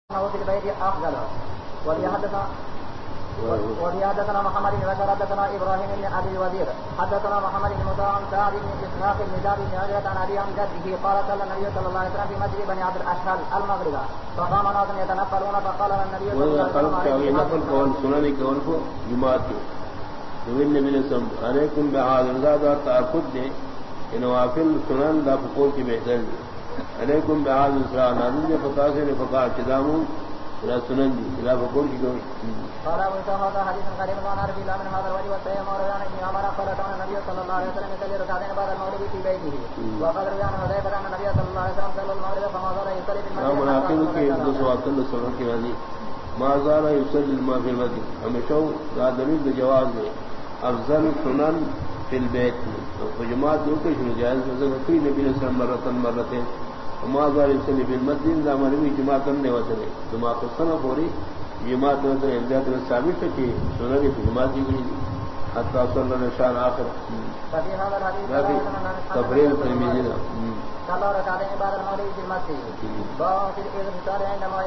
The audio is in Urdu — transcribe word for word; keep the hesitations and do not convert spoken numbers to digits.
في البيت أفضل. وليحدثنا وليحدثنا محمد بن بشر حدثنا إبراهيم بن أبي الوزير حدثنا محمد بن موسى عن سعد بن إسحاق بن زاد بن عجلة عن أبي عن جده قال صلى النبي صلى الله عليه وسلم في مسجد بني عبد الأشهل المغرب فقام ناس يتنفلون فقال النبي صلى الله عليه وسلم نفل کون سنن کون کو جماعت کے نبی نے سم علیکم بہذا زاد تعقد دے نوافل سنن دا فقول کی بہتر علیکم بہذا اسرا نازل فقا سے نے فقا قدام لا سنن دی لا فقول کی کوئی قال ابو سعد حديث قريب عن ابي الله من هذا الوجه والسيم ورجعنا ابن عمر قال كان النبي صلى الله عليه وسلم يصلي ركعتين بعد المغرب في بيته وقد رجعنا حذيفه ان النبي صلى الله عليه وسلم صلى المغرب فما زال يصلي في المسجد مناقب کے دو سو اکل سنن کی راضی ما زال يصلي الماء في المسجد ہمیشہ دا دلیل جواز ہے افضل سنن فی البیت جماعت دو کے جائز ہے نبی نے سلام مرتن مرتين ما زال يصلي في المسجد زمان میں جماعت نے وصلے جماعت کو سنہ پوری جماعت نے اندیات ثابت کی سنن کی جماعت کی حتی صلی اللہ شان آخر ففي هذا الحديث تفریل ترمذی صلى ركعتين بعد المغرب في المسجد باب في الاذن عندما